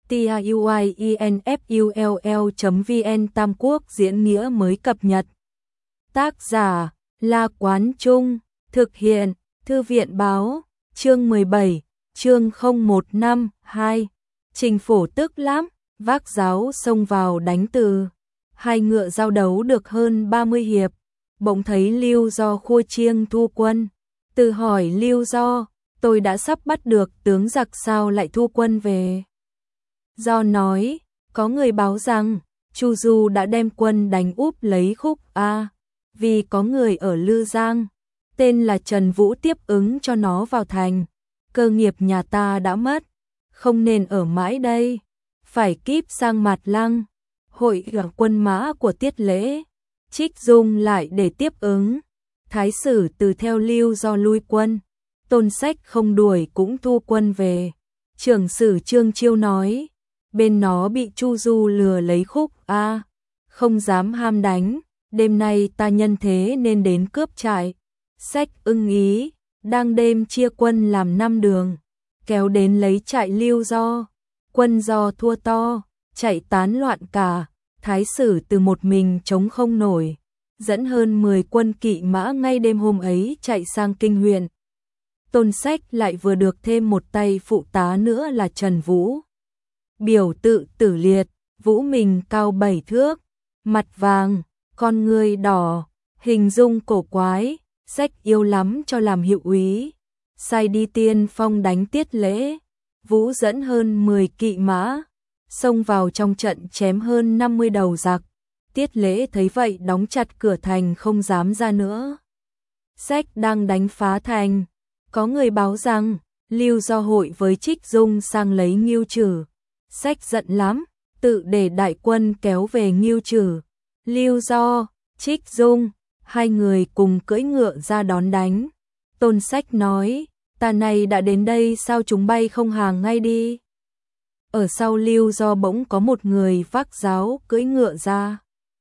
tiuinfull.vn Tam Quốc diễn nghĩa mới cập nhật. Tác giả La Quán Trung, thực hiện Thư viện Báo, chương 17, chương 0152. Trình Phổ tức lắm, vác giáo xông vào đánh từ. Hai ngựa giao đấu được hơn 30 hiệp, bỗng thấy Lưu Do khua chiêng thu quân. Từ hỏi Lưu Do, tôi đã sắp bắt được tướng giặc sao lại thu quân về? Do nói, có người báo rằng, Chu Du đã đem quân đánh úp lấy Khúc A, vì có người ở Lư Giang, tên là Trần Vũ tiếp ứng cho nó vào thành. Cơ nghiệp nhà ta đã mất, không nên ở mãi đây, phải kíp sang Mạt Lăng, hội gặp quân mã của Tiết Lễ, Trích Dung lại để tiếp ứng. Thái sử từ theo Lưu Do lui quân, Tôn Sách không đuổi cũng thu quân về. Trưởng sử Trương Chiêu nói, bên nó bị Chu Du lừa lấy Khúc A, không dám ham đánh, đêm nay ta nhân thế nên đến cướp trại. Sách ưng ý, đang đêm chia quân làm 5 đường, kéo đến lấy trại Lưu Do. Quân Do thua to, chạy tán loạn cả, Thái sử từ một mình chống không nổi, dẫn hơn 10 quân kỵ mã ngay đêm hôm ấy chạy sang Kinh huyện. Tôn Sách lại vừa được thêm một tay phụ tá nữa là Trần Vũ. Biểu tự Tử Liệt, Vũ mình cao 7 thước, mặt vàng, con ngươi đỏ, hình dung cổ quái, Sách yêu lắm cho làm hiệu úy. Sai đi tiên phong đánh Tiết Lễ, Vũ dẫn hơn 10 kỵ mã, xông vào trong trận chém hơn 50 đầu giặc. Tiết Lễ thấy vậy đóng chặt cửa thành không dám ra nữa. Sách đang đánh phá thành, có người báo rằng Lưu Do hội với Trích Dung sang lấy Ngưu Trử. Sách giận lắm, tự để đại quân kéo về Ngưu Trử. Lưu Do, Trích Dung, hai người cùng cưỡi ngựa ra đón đánh. Tôn Sách nói, ta này đã đến đây sao chúng bay không hàng ngay đi. Ở sau Lưu Do bỗng có một người vác giáo cưỡi ngựa ra.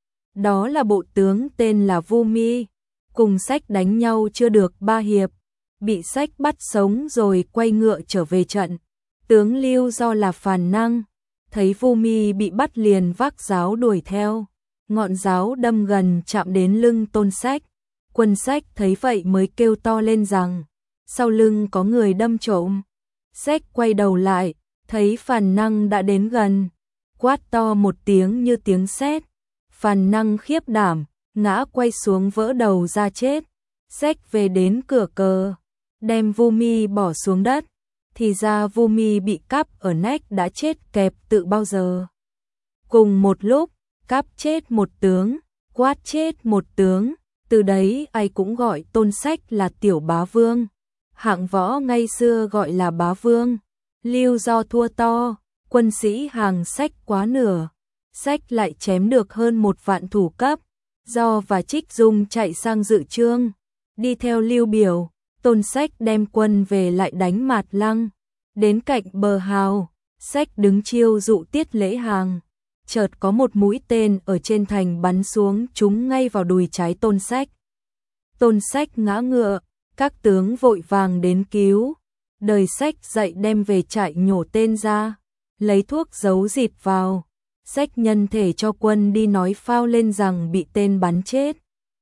Đó là bộ tướng tên là Vu Mi, cùng Sách đánh nhau chưa được 3 hiệp, bị Sách bắt sống rồi quay ngựa trở về trận. Tướng Lưu Do là Phàn Năng, thấy Vu Mi bị bắt liền vác giáo đuổi theo, ngọn giáo đâm gần chạm đến lưng Tôn Sách. Quân Sách thấy vậy mới kêu to lên rằng, sau lưng có người đâm trộm. Sách quay đầu lại, thấy Phàn Năng đã đến gần, quát to một tiếng như tiếng sét. Phàn Năng khiếp đảm, ngã quay xuống vỡ đầu ra chết. Sách về đến cửa cờ, đem Vu Mi bỏ xuống đất, thì ra Vu Mi bị cắp ở nách đã chết kẹp tự bao giờ. Cùng một lúc, cắp chết một tướng, quát chết một tướng, từ đấy ai cũng gọi Tôn Sách là Tiểu Bá Vương. Hạng võ ngày xưa gọi là Bá Vương. Lưu Do thua to, quân sĩ hàng Sách quá nửa. Sách lại chém được hơn 1 vạn thủ cấp. Do và Trích Dung chạy sang dự trương, đi theo Lưu Biểu. Tôn Sách đem quân về lại đánh Mạt Lăng. Đến cạnh bờ hào, Sách đứng chiêu dụ Tiết Lễ hàng. Chợt có một mũi tên ở trên thành bắn xuống trúng ngay vào đùi trái Tôn Sách. Tôn Sách ngã ngựa, các tướng vội vàng đến cứu. Đời Sách dậy đem về trại nhổ tên ra, lấy thuốc giấu dịt vào. Sách nhân thể cho quân đi nói phao lên rằng bị tên bắn chết.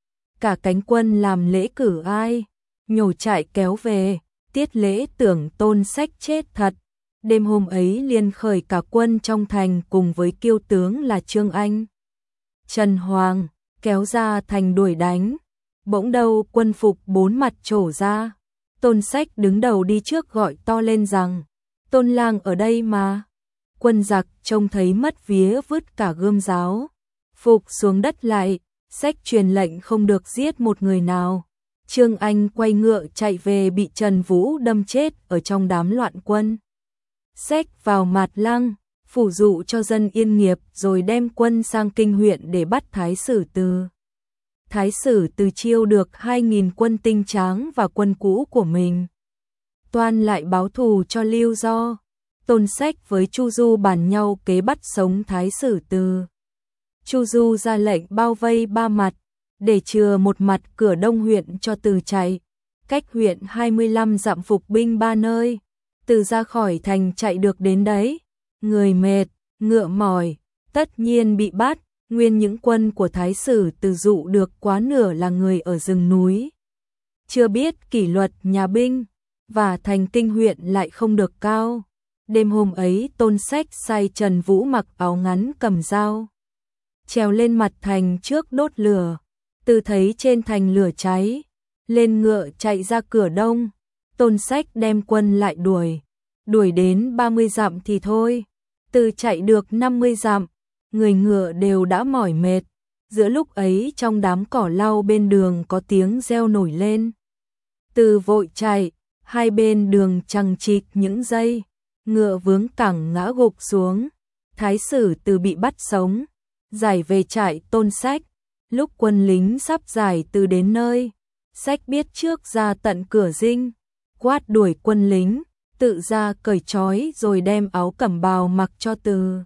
Cả cánh quân làm lễ cử ai, nhổ trại kéo về. Tiết Lễ tưởng Tôn Sách chết thật. Đêm hôm ấy liền khởi cả quân trong thành cùng với kiêu tướng là Trương Anh, Trần Hoàng, kéo ra thành đuổi đánh. Bỗng đâu quân phục 4 mặt trổ ra. Tôn Sách đứng đầu đi trước gọi to lên rằng, Tôn lang ở đây mà. Quân giặc trông thấy mất vía vứt cả gươm giáo, phục xuống đất lại. Sách truyền lệnh không được giết một người nào. Trương Anh quay ngựa chạy về bị Trần Vũ đâm chết ở trong đám loạn quân. Sách vào Mạt Lăng, phủ dụ cho dân yên nghiệp rồi đem quân sang Kinh huyện để bắt Thái sử từ. Thái sử từ chiêu được 2.000 quân tinh tráng và quân cũ của mình. Toan lại báo thù cho Lưu Do. Tôn Sách với Chu Du bàn nhau kế bắt sống Thái sử từ. Chu Du ra lệnh bao vây 3 mặt, để chừa một mặt cửa đông huyện cho Từ chạy. Cách huyện 25 dặm phục binh 3 nơi. Từ ra khỏi thành chạy được đến đấy, người mệt, ngựa mỏi, tất nhiên bị bắt. Nguyên những quân của Thái Sử Từ dụ được quá nửa là người ở rừng núi. Chưa biết kỷ luật nhà binh, và thành kinh huyện lại không được cao. Đêm hôm ấy Tôn Sách sai Trần Vũ mặc áo ngắn cầm dao, trèo lên mặt thành trước đốt lửa. Từ thấy trên thành lửa cháy, lên ngựa chạy ra cửa đông. Tôn Sách đem quân lại đuổi đến 30 dặm thì thôi. Từ chạy được 50 dặm, người ngựa đều đã mỏi mệt. Giữa lúc ấy trong đám cỏ lau bên đường có tiếng reo nổi lên. Từ vội chạy, hai bên đường chằng chịt những giây, ngựa vướng cẳng ngã gục xuống. Thái Sử Từ bị bắt sống, giải về trại Tôn Sách. Lúc quân lính sắp giải Từ đến nơi, Sách biết trước ra tận cửa dinh, quát đuổi quân lính, tự ra cởi trói rồi đem áo cẩm bào mặc cho Từ.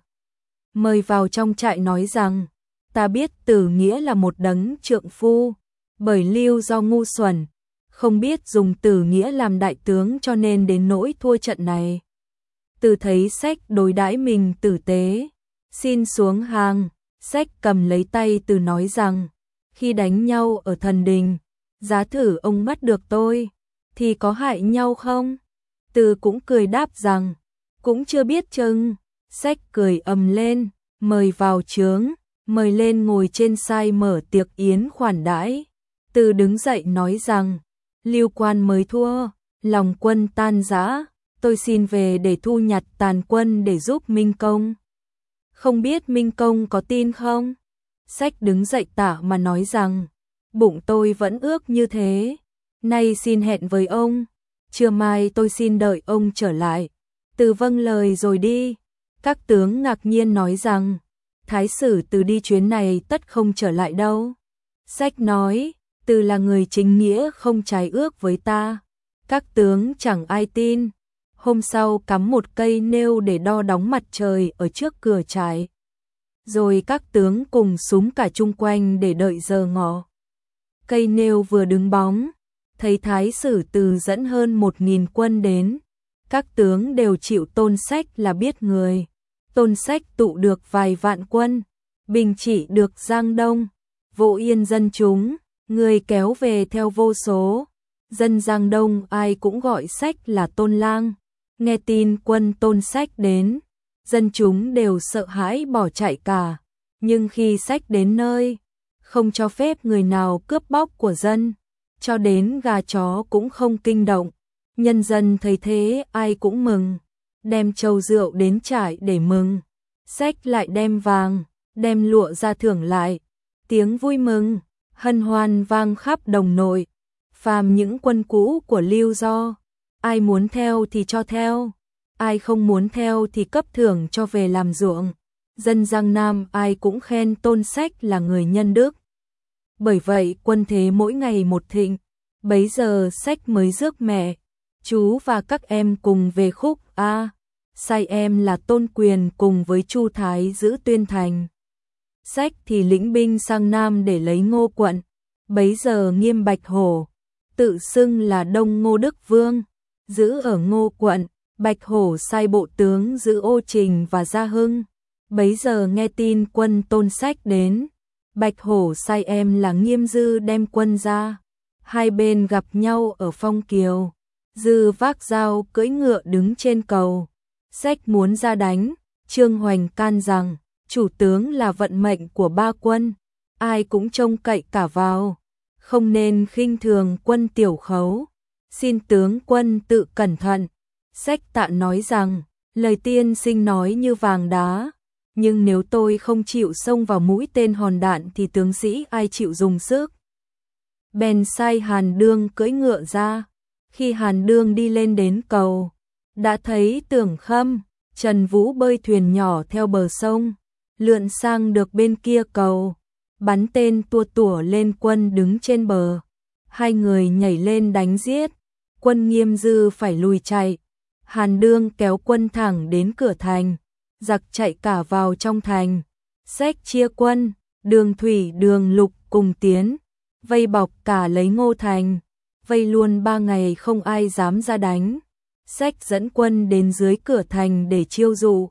Mời vào trong trại nói rằng, ta biết Từ Nghĩa là một đấng trượng phu, bởi Lưu do ngu xuẩn, không biết dùng Từ Nghĩa làm đại tướng cho nên đến nỗi thua trận này. Từ thấy Sách đối đãi mình tử tế, xin xuống hàng. Sách cầm lấy tay Từ nói rằng, khi đánh nhau ở thần đình, giá thử ông bắt được tôi, thì có hại nhau không? Từ cũng cười đáp rằng, cũng chưa biết chừng. Sách cười ầm lên, mời vào trướng, mời lên ngồi trên sai mở tiệc yến khoản đãi. Từ đứng dậy nói rằng, Lưu quan mới thua, lòng quân tan rã, tôi xin về để thu nhặt tàn quân để giúp Minh Công. Không biết Minh Công có tin không? Sách đứng dậy tạ mà nói rằng, bụng tôi vẫn ước như thế, nay xin hẹn với ông, trưa mai tôi xin đợi ông trở lại. Từ vâng lời rồi đi. Các tướng ngạc nhiên nói rằng, Thái Sử Từ đi chuyến này tất không trở lại đâu. Sách nói, Từ là người chính nghĩa không trái ước với ta. Các tướng chẳng ai tin. Hôm sau cắm một cây nêu để đo đóng mặt trời ở trước cửa trại. Rồi các tướng cùng súng cả chung quanh để đợi giờ ngọ. Cây nêu vừa đứng bóng, thấy Thái Sử Từ dẫn hơn 1000 quân đến. Các tướng đều chịu Tôn Sách là biết người. Tôn Sách tụ được vài vạn quân, bình trị được Giang Đông, Vô Yên dân chúng, người kéo về theo vô số. Dân Giang Đông ai cũng gọi Sách là Tôn Lang. Nghe tin quân Tôn Sách đến, dân chúng đều sợ hãi bỏ chạy cả. Nhưng khi Sách đến nơi, không cho phép người nào cướp bóc của dân, cho đến gà chó cũng không kinh động. Nhân dân thấy thế ai cũng mừng, đem trầu rượu đến trại để mừng. Sách lại đem vàng, đem lụa ra thưởng lại. Tiếng vui mừng, hân hoan vang khắp đồng nội. Phàm những quân cũ của Lưu Do, ai muốn theo thì cho theo, ai không muốn theo thì cấp thưởng cho về làm ruộng. Dân Giang Nam ai cũng khen Tôn Sách là người nhân đức. Bởi vậy quân thế mỗi ngày một thịnh. Bấy giờ Sách mới rước mẹ, chú và các em cùng về khúc sai em là Tôn Quyền cùng với Chu Thái giữ Tuyên Thành. Sách thì lĩnh binh sang Nam để lấy Ngô quận. Bấy giờ Nghiêm Bạch Hổ, tự xưng là Đông Ngô Đức Vương, giữ ở Ngô quận. Bạch Hổ sai bộ tướng giữ Ô Trình và Gia Hưng. Bấy giờ nghe tin quân Tôn Sách đến, Bạch Hổ sai em là Nghiêm Dư đem quân ra. Hai bên gặp nhau ở Phong Kiều. Dư vác dao cưỡi ngựa đứng trên cầu. Sách muốn ra đánh, Trương Hoành can rằng, chủ tướng là vận mệnh của ba quân, ai cũng trông cậy cả vào, không nên khinh thường quân Tiểu Khấu, xin tướng quân tự cẩn thận. Sách tạ nói rằng, lời tiên sinh nói như vàng đá, nhưng nếu tôi không chịu xông vào mũi tên hòn đạn thì tướng sĩ ai chịu dùng sức. Bèn sai Hàn Đương cưỡi ngựa ra. Khi Hàn Đương đi lên đến cầu, đã thấy Tưởng Khâm, Trần Vũ bơi thuyền nhỏ theo bờ sông, lượn sang được bên kia cầu, bắn tên tua tủa lên quân đứng trên bờ. Hai người nhảy lên đánh giết, quân Nghiêm Dư phải lùi chạy. Hàn Đương kéo quân thẳng đến cửa thành, giặc chạy cả vào trong thành. Sách chia quân, đường thủy đường lục cùng tiến, vây bọc cả lấy Ngô thành, vây luôn 3 ngày không ai dám ra đánh. Sách dẫn quân đến dưới cửa thành để chiêu dụ.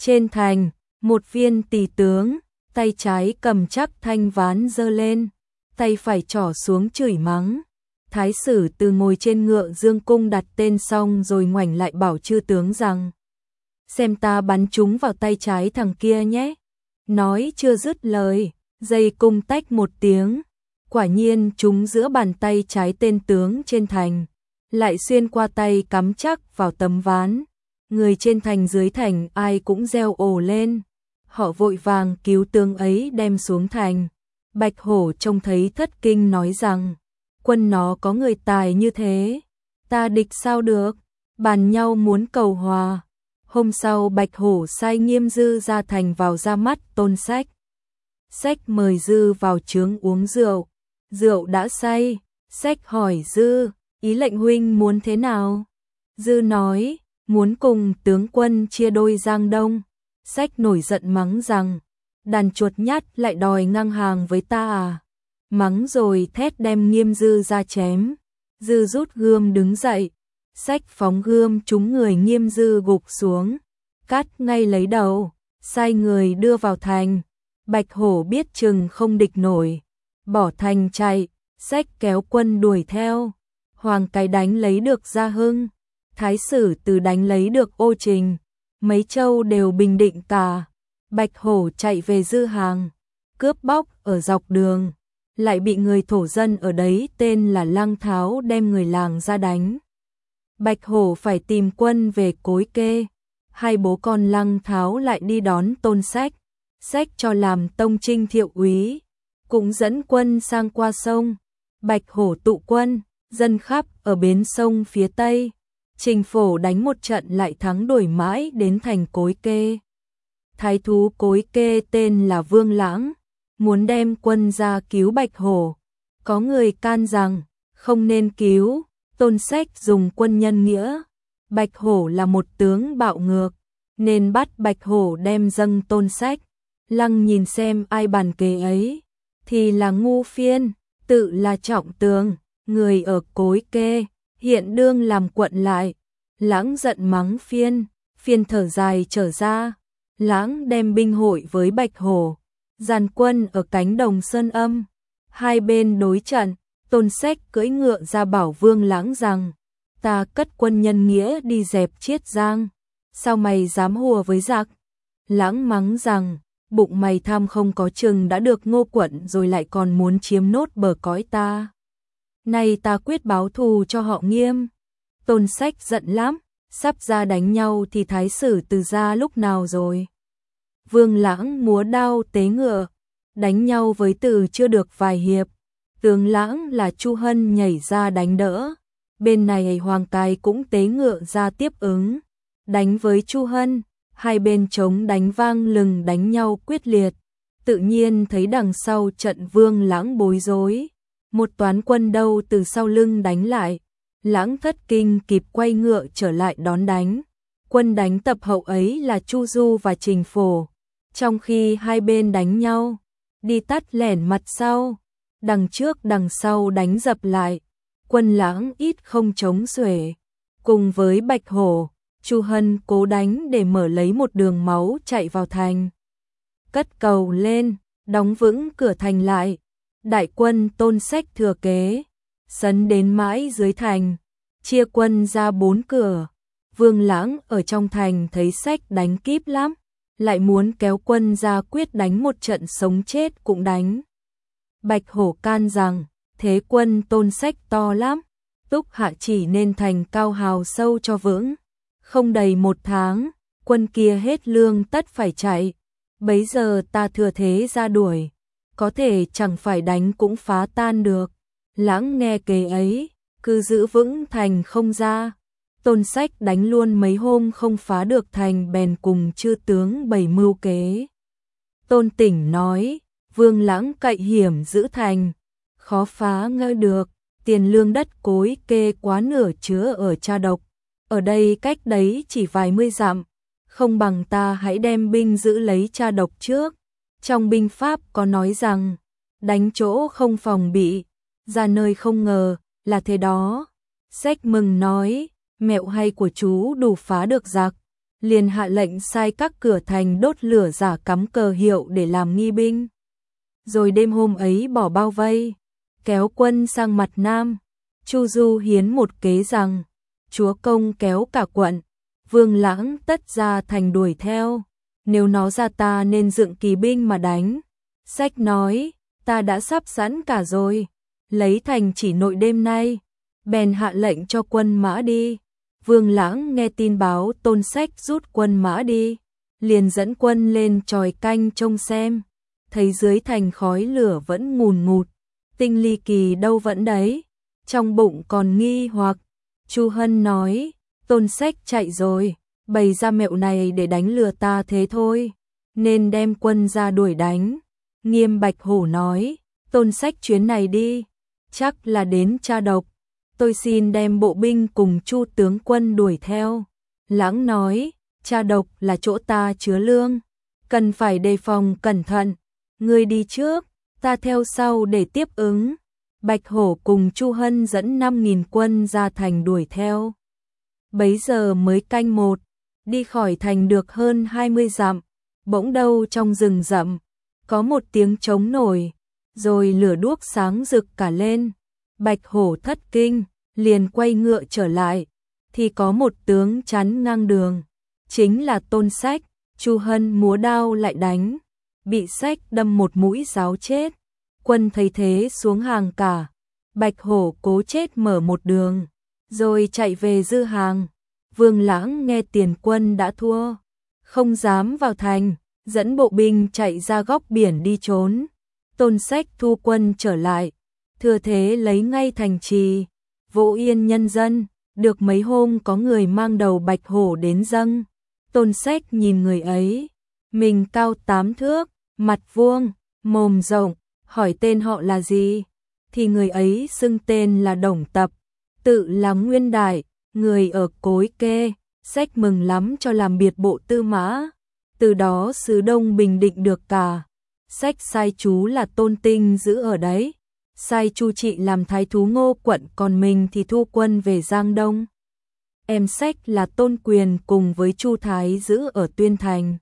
Trên thành, một viên tỳ tướng, tay trái cầm chắc thanh ván giơ lên, tay phải trỏ xuống chửi mắng. Thái sử từ ngồi trên ngựa dương cung đặt tên xong rồi ngoảnh lại bảo chư tướng rằng: xem ta bắn chúng vào tay trái thằng kia nhé. Nói chưa dứt lời, dây cung tách một tiếng, quả nhiên trúng giữa bàn tay trái tên tướng trên thành, lại xuyên qua tay cắm chắc vào tấm ván. Người trên thành dưới thành ai cũng reo ồ lên, họ vội vàng cứu tướng ấy đem xuống thành. Bạch Hổ trông thấy thất kinh nói rằng: quân nó có người tài như thế, ta địch sao được, bàn nhau muốn cầu hòa. Hôm sau Bạch Hổ sai Nghiêm Dư ra thành vào ra mắt Tôn Sách. Sách mời Dư vào trướng uống rượu, rượu đã say, Sách hỏi Dư: ý lệnh huynh muốn thế nào? Dư nói: muốn cùng tướng quân chia đôi Giang Đông. Sách nổi giận mắng rằng: đàn chuột nhắt lại đòi ngang hàng với ta à? Mắng rồi thét đem Nghiêm Dư ra chém. Dư rút gươm đứng dậy, Sách phóng gươm trúng người Nghiêm Dư gục xuống, cắt ngay lấy đầu, sai người đưa vào thành. Bạch Hổ biết chừng không địch nổi, bỏ thành chạy. Sách kéo quân đuổi theo. Hoàng Cái đánh lấy được Gia Hưng, Thái sử từ đánh lấy được Ô Trình, mấy châu đều bình định cả. Bạch Hổ chạy về Dư Hàng, cướp bóc ở dọc đường, lại bị người thổ dân ở đấy tên là Lăng Tháo đem người làng ra đánh. Bạch Hổ phải tìm quân về Cối Kê. Hai bố con Lăng Tháo lại đi đón Tôn Sách. Sách cho làm tông trinh thiệu úy, cũng dẫn quân sang qua sông. Bạch Hổ tụ quân, dân khắp ở bến sông phía tây. Trình Phổ đánh một trận lại thắng đuổi mãi đến thành Cối Kê. Thái thú Cối Kê tên là Vương Lãng, muốn đem quân ra cứu Bạch Hổ. Có người can rằng không nên cứu. Tôn Sách dùng quân nhân nghĩa. Bạch Hổ là một tướng bạo ngược, nên bắt Bạch Hổ đem dâng Tôn Sách. Lăng nhìn xem ai bàn kế ấy, thì là Ngu Phiên, tự là Trọng Tường, người ở Cối Kê, hiện đương làm quận lại. Lãng giận mắng Phiên, Phiên thở dài trở ra. Lãng đem binh hội với Bạch Hổ, dàn quân ở cánh đồng Sơn Âm. Hai bên đối trận. Tôn Sách cưỡi ngựa ra bảo Vương Lãng rằng: ta cất quân nhân nghĩa đi dẹp Chiết Giang, sao mày dám hùa với giặc? Lãng mắng rằng: bụng mày tham không có chừng đã được Ngô quận rồi lại còn muốn chiếm nốt bờ cõi ta. Này ta quyết báo thù cho họ Nghiêm. Tôn Sách giận lắm, sắp ra đánh nhau thì Thái sử từ ra lúc nào rồi? Vương Lãng múa đao tế ngựa, đánh nhau với Từ chưa được vài hiệp. Tướng Lãng là Chu Hân nhảy ra đánh đỡ, bên này Hoàng Cái cũng tế ngựa ra tiếp ứng, đánh với Chu Hân. Hai bên chống đánh vang lừng đánh nhau quyết liệt, tự nhiên thấy đằng sau trận Vương Lãng bối rối, một toán quân đâu từ sau lưng đánh lại. Lãng thất kinh kịp quay ngựa trở lại đón đánh. Quân đánh tập hậu ấy là Chu Du và Trình Phổ, trong khi hai bên đánh nhau, đi tắt lẻn mặt sau, đằng trước đằng sau đánh dập lại. Quân Lãng ít không chống xuể, cùng với Bạch Hổ, Chu Hân cố đánh để mở lấy một đường máu chạy vào thành. Cất cầu lên, đóng vững cửa thành lại. Đại quân Tôn Sách thừa kế, sấn đến mãi dưới thành, chia quân ra 4 cửa. Vương Lãng ở trong thành thấy Sách đánh kíp lắm, lại muốn kéo quân ra quyết đánh một trận sống chết cũng đánh. Bạch Hổ can rằng thế quân Tôn Sách to lắm, Túc Hạ chỉ nên thành cao hào sâu cho vững. Không đầy 1 tháng, quân kia hết lương tất phải chạy. Bấy giờ ta thừa thế ra đuổi, có thể chẳng phải đánh cũng phá tan được. Lãng nghe kế ấy, cứ giữ vững thành không ra. Tôn Sách đánh luôn mấy hôm không phá được thành bèn cùng chư tướng bày mưu kế. Tôn Tỉnh nói, Vương Lãng cậy hiểm giữ thành, khó phá ngơi được, tiền lương đất Cối Kê quá nửa chứa ở Cha Độc. Ở đây cách đấy chỉ vài mươi dặm, không bằng ta hãy đem binh giữ lấy Cha Độc trước. Trong binh pháp có nói rằng, đánh chỗ không phòng bị, ra nơi không ngờ, là thế đó. Sách mừng nói, mẹo hay của chú đủ phá được giặc. liền hạ lệnh sai các cửa thành đốt lửa giả cắm cờ hiệu để làm nghi binh. Rồi đêm hôm ấy bỏ bao vây, kéo quân sang mặt Nam. Chu Du hiến một kế rằng, chúa công kéo cả quận, Vương Lãng tất ra thành đuổi theo, nếu nó ra ta nên dựng kỳ binh mà đánh. Sách nói, ta đã sắp sẵn cả rồi, lấy thành chỉ nội đêm nay, bèn hạ lệnh cho quân mã đi. Vương Lãng nghe tin báo Tôn Sách rút quân mã đi, liền dẫn quân lên chòi canh trông xem, thấy dưới thành khói lửa vẫn ngùn ngụt, Tinh Ly Kỳ đâu vẫn đấy, trong bụng còn nghi hoặc. Chu Hân nói, Tôn Sách chạy rồi, bày ra mẹo này để đánh lừa ta thế thôi, nên đem quân ra đuổi đánh. Nghiêm Bạch Hổ nói, Tôn Sách chuyến này đi, chắc là đến tra độc, tôi xin đem bộ binh cùng Chu tướng quân đuổi theo. Lãng nói, tra độc là chỗ ta chứa lương, cần phải đề phòng cẩn thận, ngươi đi trước, ta theo sau để tiếp ứng. Bạch Hổ cùng Chu Hân dẫn 5.000 quân ra thành đuổi theo. Bấy giờ mới canh một, đi khỏi thành được hơn 20 dặm, bỗng đâu trong rừng rậm, có một tiếng trống nổi, rồi lửa đuốc sáng rực cả lên. Bạch Hổ thất kinh, liền quay ngựa trở lại, thì có một tướng chắn ngang đường, chính là Tôn Sách. Chu Hân múa đao lại đánh, bị Sách đâm một mũi giáo chết. Quân thấy thế xuống hàng cả, Bạch Hổ cố chết mở một đường, rồi chạy về dư hàng. Vương Lãng nghe tiền quân đã thua, không dám vào thành, dẫn bộ binh chạy ra góc biển đi trốn. Tôn Sách thu quân trở lại, thừa thế lấy ngay thành trì, vỗ yên nhân dân. Được mấy hôm có người mang đầu Bạch Hổ đến dâng. Tôn Sách nhìn người ấy, mình cao 8 thước, mặt vuông, mồm rộng, hỏi tên họ là gì, thì người ấy xưng tên là Đồng Tập, tự là Nguyên Đại, người ở Cối Kê. Sách mừng lắm cho làm biệt bộ tư mã, từ đó xứ Đông bình định được cả. Sách sai chú là Tôn Tinh giữ ở đấy, sai Chu Trị làm thái thú Ngô quận, còn mình thì thu quân về Giang Đông. Em Sách là Tôn Quyền cùng với Chu Thái giữ ở Tuyên Thành.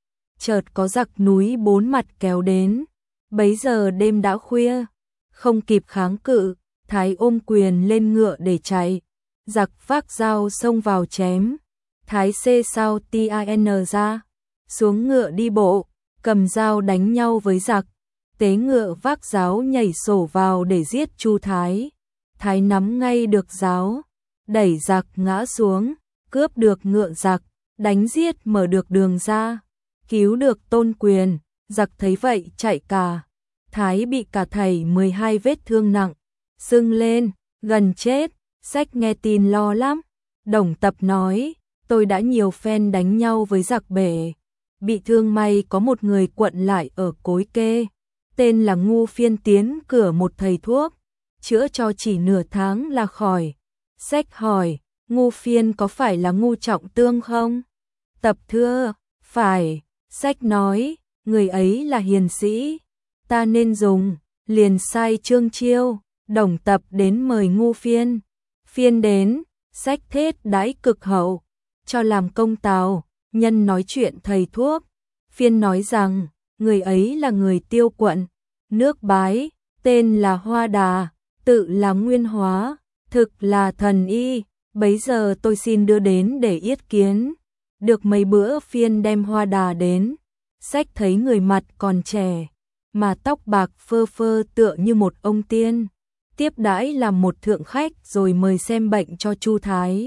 Chợt có giặc núi bốn mặt kéo đến, bấy giờ đêm đã khuya, không kịp kháng cự, Thái ôm Quyền lên ngựa để chạy, giặc vác dao xông vào chém. Thái xê sao tin ra, xuống ngựa đi bộ, cầm dao đánh nhau với giặc. Tế ngựa vác giáo nhảy sổ vào để giết Chu Thái. Thái nắm ngay được giáo, đẩy giặc ngã xuống, cướp được ngựa giặc, đánh giết mở được đường ra, cứu được Tôn Quyền. Giặc thấy vậy chạy cả. Thái bị cả thảy 12 vết thương nặng, sưng lên, gần chết. Sách nghe tin lo lắm. Đồng Tập nói, tôi đã nhiều phen đánh nhau với giặc bể, bị thương may có một người quận lại ở Cối Kê, tên là Ngu Phiên, tiến cửa một thầy thuốc, chữa cho chỉ nửa tháng là khỏi. Sách hỏi, Ngu Phiên có phải là Ngu Trọng Tương không? Tập thưa, phải. Sách nói, người ấy là hiền sĩ, ta nên dùng. Liền sai Trương Chiêu, Đồng Tập đến mời Ngu Phiên. Phiên đến, Sách thết đãi cực hậu, cho làm công tào. Nhân nói chuyện thầy thuốc, Phiên nói rằng, người ấy là người Tiêu quận, nước Bái, tên là Hoa Đà, tự là Nguyên Hóa, thực là thần y, bấy giờ tôi xin đưa đến để yết kiến. Được mấy bữa Phiên đem Hoa Đà đến, Sách thấy người mặt còn trẻ, mà tóc bạc phơ phơ tựa như một ông tiên, tiếp đãi làm một thượng khách rồi mời xem bệnh cho Chu Thái.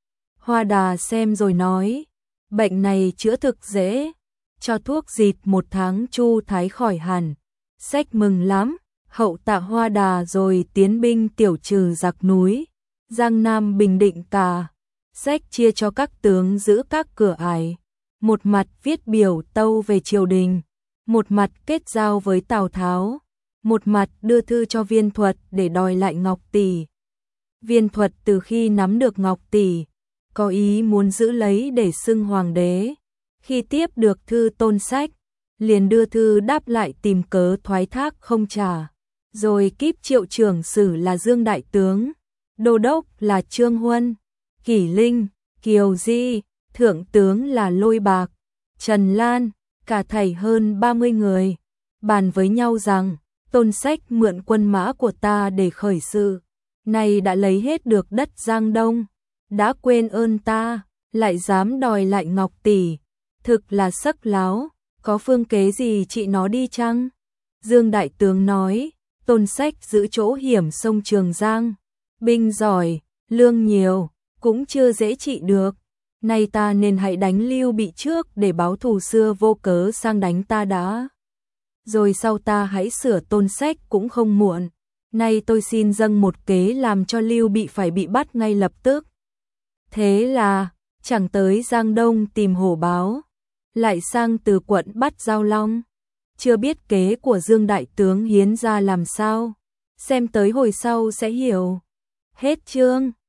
Hoa Đà xem rồi nói, bệnh này chữa thực dễ, cho thuốc dịt 1 tháng Chu Thái khỏi hẳn. Sách mừng lắm, hậu tạ Hoa Đà rồi tiến binh tiểu trừ giặc núi, Giang Nam bình định cả. Sách chia cho các tướng giữ các cửa ải, một mặt viết biểu tâu về triều đình, một mặt kết giao với Tào Tháo, một mặt đưa thư cho Viên Thuật để đòi lại Ngọc Tỷ. Viên Thuật từ khi nắm được Ngọc Tỷ, có ý muốn giữ lấy để xưng hoàng đế. Khi tiếp được thư Tôn Sách, liền đưa thư đáp lại tìm cớ thoái thác không trả, rồi kíp Triệu trưởng sử là Dương Đại Tướng, Đô đốc là Trương Huân, Kỷ Linh, Kiều Di, thượng tướng là Lôi Bạc, Trần Lan, cả thảy hơn 30 người, bàn với nhau rằng, Tôn Sách mượn quân mã của ta để khởi sự, này đã lấy hết được đất Giang Đông, đã quên ơn ta, lại dám đòi lại Ngọc tỷ, thực là sắc láo, có phương kế gì chị nó đi chăng? Dương Đại Tướng nói, Tôn Sách giữ chỗ hiểm sông Trường Giang, binh giỏi, lương nhiều, cũng chưa dễ trị được, nay ta nên hãy đánh Lưu Bị trước để báo thù xưa vô cớ sang đánh ta đã. Rồi sau ta hãy sửa Tôn Sách cũng không muộn. Nay tôi xin dâng một kế làm cho Lưu Bị phải bị bắt ngay lập tức. Thế là, chẳng tới Giang Đông tìm hổ báo, lại sang Từ Quận bắt Giao Long. Chưa biết kế của Dương Đại Tướng hiến ra làm sao, xem tới hồi sau sẽ hiểu. Hết chương.